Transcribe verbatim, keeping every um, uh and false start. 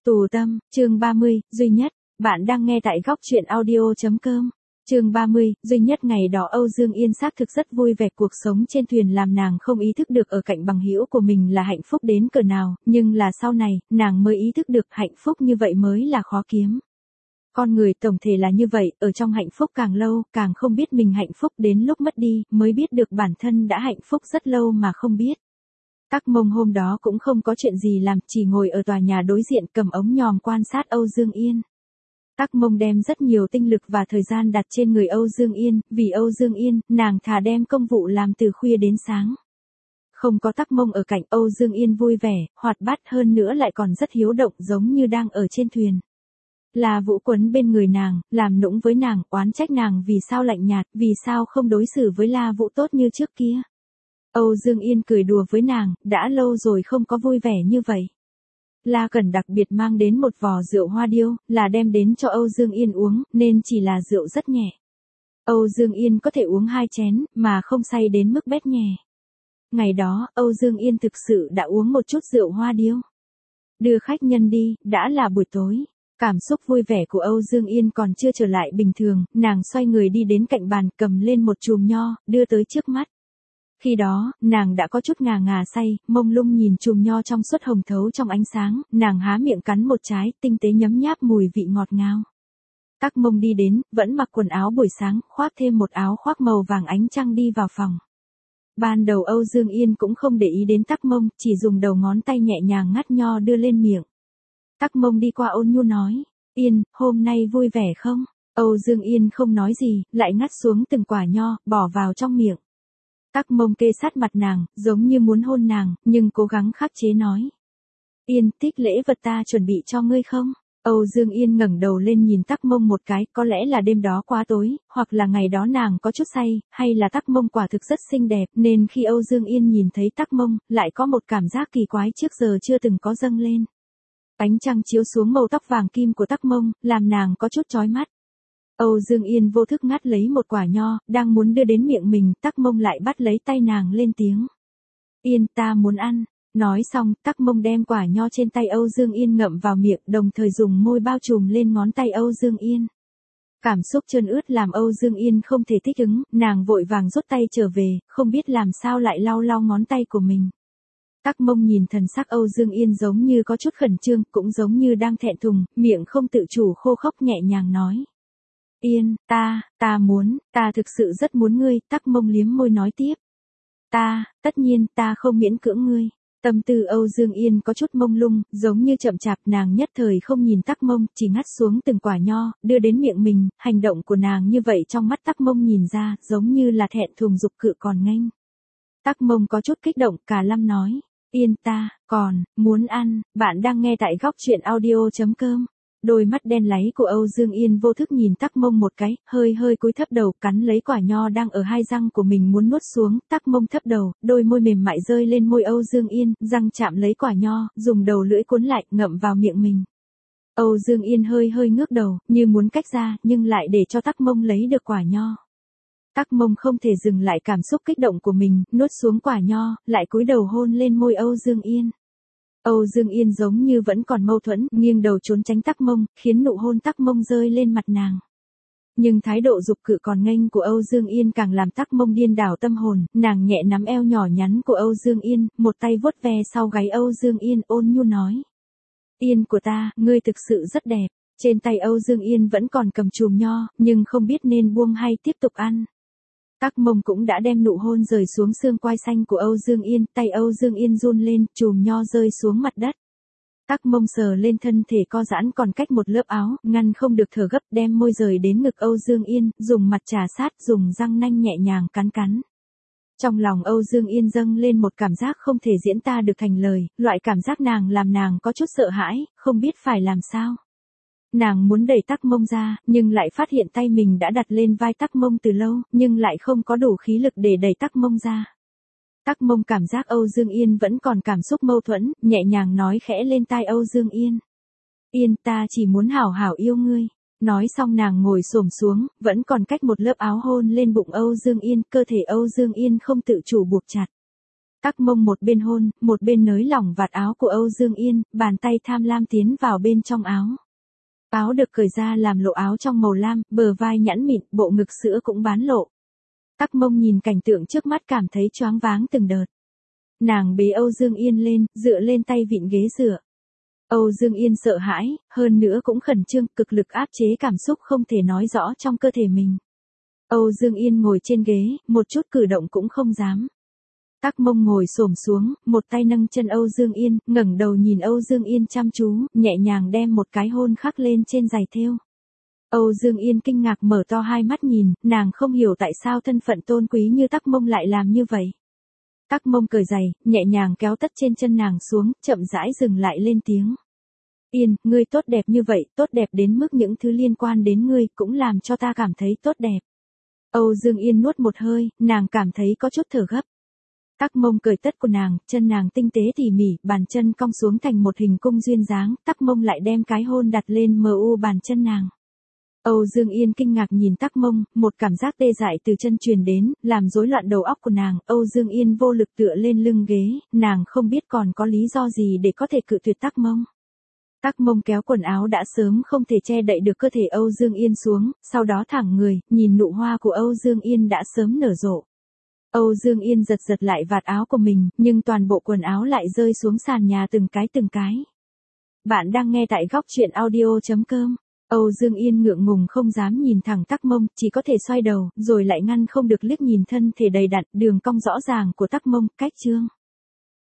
Tù tâm, chương ba mươi, duy nhất, bạn đang nghe tại góc truyện audio.com. Chương ba mươi, duy nhất ngày đó Âu Dương Yên xác thực rất vui vẻ, cuộc sống trên thuyền làm nàng không ý thức được ở cạnh bằng hữu của mình là hạnh phúc đến cỡ nào, nhưng là sau này, nàng mới ý thức được hạnh phúc như vậy mới là khó kiếm. Con người tổng thể là như vậy, ở trong hạnh phúc càng lâu, càng không biết mình hạnh phúc, đến lúc mất đi, mới biết được bản thân đã hạnh phúc rất lâu mà không biết. Tắc Mông hôm đó cũng không có chuyện gì làm, chỉ ngồi ở tòa nhà đối diện cầm ống nhòm quan sát Âu Dương Yên. Tắc Mông đem rất nhiều tinh lực và thời gian đặt trên người Âu Dương Yên, vì Âu Dương Yên, nàng thà đem công vụ làm từ khuya đến sáng. Không có Tắc Mông ở cạnh, Âu Dương Yên vui vẻ, hoạt bát hơn nữa lại còn rất hiếu động, giống như đang ở trên thuyền. Là Vũ quấn bên người nàng, làm nũng với nàng, oán trách nàng vì sao lạnh nhạt, vì sao không đối xử với La Vũ tốt như trước kia. Âu Dương Yên cười đùa với nàng, đã lâu rồi không có vui vẻ như vậy. La Cẩn đặc biệt mang đến một vò rượu hoa điêu, là đem đến cho Âu Dương Yên uống, nên chỉ là rượu rất nhẹ. Âu Dương Yên có thể uống hai chén, mà không say đến mức bét nhè. Ngày đó, Âu Dương Yên thực sự đã uống một chút rượu hoa điêu. Đưa khách nhân đi, đã là buổi tối. Cảm xúc vui vẻ của Âu Dương Yên còn chưa trở lại bình thường, nàng xoay người đi đến cạnh bàn, cầm lên một chùm nho, đưa tới trước mắt. Khi đó, nàng đã có chút ngà ngà say, mông lung nhìn chùm nho trong suốt hồng thấu trong ánh sáng, nàng há miệng cắn một trái, tinh tế nhấm nháp mùi vị ngọt ngào. Tắc Mông đi đến, vẫn mặc quần áo buổi sáng, khoác thêm một áo khoác màu vàng ánh trăng đi vào phòng. Ban đầu Âu Dương Yên cũng không để ý đến Tắc Mông, chỉ dùng đầu ngón tay nhẹ nhàng ngắt nho đưa lên miệng. Tắc Mông đi qua ôn nhu nói, Yên, hôm nay vui vẻ không? Âu Dương Yên không nói gì, lại ngắt xuống từng quả nho, bỏ vào trong miệng. Tắc Mông kê sát mặt nàng, giống như muốn hôn nàng, nhưng cố gắng khắc chế nói. Yên, thích lễ vật ta chuẩn bị cho ngươi không? Âu Dương Yên ngẩng đầu lên nhìn Tắc Mông một cái, có lẽ là đêm đó quá tối, hoặc là ngày đó nàng có chút say, hay là Tắc Mông quả thực rất xinh đẹp, nên khi Âu Dương Yên nhìn thấy Tắc Mông, lại có một cảm giác kỳ quái trước giờ chưa từng có dâng lên. Ánh trăng chiếu xuống màu tóc vàng kim của Tắc Mông, làm nàng có chút chói mắt. Âu Dương Yên vô thức ngắt lấy một quả nho, đang muốn đưa đến miệng mình, Tắc Mông lại bắt lấy tay nàng lên tiếng. Yên, ta muốn ăn. Nói xong, Tắc Mông đem quả nho trên tay Âu Dương Yên ngậm vào miệng, đồng thời dùng môi bao trùm lên ngón tay Âu Dương Yên. Cảm xúc trơn ướt làm Âu Dương Yên không thể thích ứng, nàng vội vàng rút tay trở về, không biết làm sao lại lau lau ngón tay của mình. Tắc Mông nhìn thần sắc Âu Dương Yên giống như có chút khẩn trương, cũng giống như đang thẹn thùng, miệng không tự chủ khô khốc nhẹ nhàng nói. Yên, ta, ta muốn, ta thực sự rất muốn ngươi, Tắc Mông liếm môi nói tiếp. Ta, tất nhiên, ta không miễn cưỡng ngươi. Tâm tư Âu Dương Yên có chút mông lung, giống như chậm chạp, nàng nhất thời không nhìn Tắc Mông, chỉ ngắt xuống từng quả nho, đưa đến miệng mình, hành động của nàng như vậy trong mắt Tắc Mông nhìn ra, giống như là thẹn thùng dục cự còn nghênh. Tắc Mông có chút kích động, cả lâm nói. Yên, ta, còn, muốn ăn, bạn đang nghe tại góc truyện audio.com. Đôi mắt đen láy của Âu Dương Yên vô thức nhìn Tắc Mông một cái, hơi hơi cúi thấp đầu, cắn lấy quả nho đang ở hai răng của mình muốn nuốt xuống, Tắc Mông thấp đầu, đôi môi mềm mại rơi lên môi Âu Dương Yên, răng chạm lấy quả nho, dùng đầu lưỡi cuốn lại, ngậm vào miệng mình. Âu Dương Yên hơi hơi ngước đầu, như muốn cách ra, nhưng lại để cho Tắc Mông lấy được quả nho. Tắc Mông không thể dừng lại cảm xúc kích động của mình, nuốt xuống quả nho, lại cúi đầu hôn lên môi Âu Dương Yên. Âu Dương Yên giống như vẫn còn mâu thuẫn, nghiêng đầu trốn tránh Tắc Mông, khiến nụ hôn Tắc Mông rơi lên mặt nàng. Nhưng thái độ dục cự còn nghênh của Âu Dương Yên càng làm Tắc Mông điên đảo tâm hồn, nàng nhẹ nắm eo nhỏ nhắn của Âu Dương Yên, một tay vuốt ve sau gáy Âu Dương Yên ôn nhu nói. Yên của ta, ngươi thực sự rất đẹp. Trên tay Âu Dương Yên vẫn còn cầm chùm nho, nhưng không biết nên buông hay tiếp tục ăn. Tắc Mông cũng đã đem nụ hôn rời xuống xương quai xanh của Âu Dương Yên, tay Âu Dương Yên run lên, chùm nho rơi xuống mặt đất. Tắc Mông sờ lên thân thể co giãn còn cách một lớp áo, ngăn không được thở gấp, đem môi rời đến ngực Âu Dương Yên, dùng mặt trà sát, dùng răng nanh nhẹ nhàng cắn cắn. Trong lòng Âu Dương Yên dâng lên một cảm giác không thể diễn tả được thành lời, loại cảm giác nàng làm nàng có chút sợ hãi, không biết phải làm sao. Nàng muốn đẩy Tắc Mông ra, nhưng lại phát hiện tay mình đã đặt lên vai Tắc Mông từ lâu, nhưng lại không có đủ khí lực để đẩy Tắc Mông ra. Tắc Mông cảm giác Âu Dương Yên vẫn còn cảm xúc mâu thuẫn, nhẹ nhàng nói khẽ lên tai Âu Dương Yên. Yên, ta chỉ muốn hảo hảo yêu ngươi. Nói xong nàng ngồi xổm xuống, vẫn còn cách một lớp áo hôn lên bụng Âu Dương Yên, cơ thể Âu Dương Yên không tự chủ buộc chặt. Tắc Mông một bên hôn, một bên nới lỏng vạt áo của Âu Dương Yên, bàn tay tham lam tiến vào bên trong áo. Áo được cởi ra làm lộ áo trong màu lam, bờ vai nhẵn mịn, bộ ngực sữa cũng bán lộ. Tắc Mông nhìn cảnh tượng trước mắt cảm thấy choáng váng từng đợt. Nàng bế Âu Dương Yên lên, dựa lên tay vịn ghế dựa. Âu Dương Yên sợ hãi, hơn nữa cũng khẩn trương, cực lực áp chế cảm xúc không thể nói rõ trong cơ thể mình. Âu Dương Yên ngồi trên ghế, một chút cử động cũng không dám. Tắc Mông ngồi xổm xuống, một tay nâng chân Âu Dương Yên, ngẩng đầu nhìn Âu Dương Yên chăm chú, nhẹ nhàng đem một cái hôn khắc lên trên giày thêu. Âu Dương Yên kinh ngạc mở to hai mắt nhìn, nàng không hiểu tại sao thân phận tôn quý như Tắc Mông lại làm như vậy. Tắc Mông cởi giày, nhẹ nhàng kéo tất trên chân nàng xuống, chậm rãi dừng lại lên tiếng. Yên, ngươi tốt đẹp như vậy, tốt đẹp đến mức những thứ liên quan đến ngươi cũng làm cho ta cảm thấy tốt đẹp. Âu Dương Yên nuốt một hơi, nàng cảm thấy có chút thở gấp. Tắc Mông cởi tất của nàng, chân nàng tinh tế tỉ mỉ, bàn chân cong xuống thành một hình cung duyên dáng, Tắc Mông lại đem cái hôn đặt lên mờ u bàn chân nàng. Âu Dương Yên kinh ngạc nhìn Tắc Mông, một cảm giác tê dại từ chân truyền đến, làm rối loạn đầu óc của nàng. Âu Dương Yên vô lực tựa lên lưng ghế, nàng không biết còn có lý do gì để có thể cự tuyệt Tắc Mông. Tắc Mông kéo quần áo đã sớm không thể che đậy được cơ thể Âu Dương Yên xuống, sau đó thẳng người, nhìn nụ hoa của Âu Dương Yên đã sớm nở rộ. Âu Dương Yên giật giật lại vạt áo của mình, nhưng toàn bộ quần áo lại rơi xuống sàn nhà từng cái từng cái. Bạn đang nghe tại góc truyện audio chấm com. Âu Dương Yên ngượng ngùng không dám nhìn thẳng Tắc Mông, chỉ có thể xoay đầu, rồi lại ngăn không được liếc nhìn thân thể đầy đặn, đường cong rõ ràng của Tắc Mông, cách chương.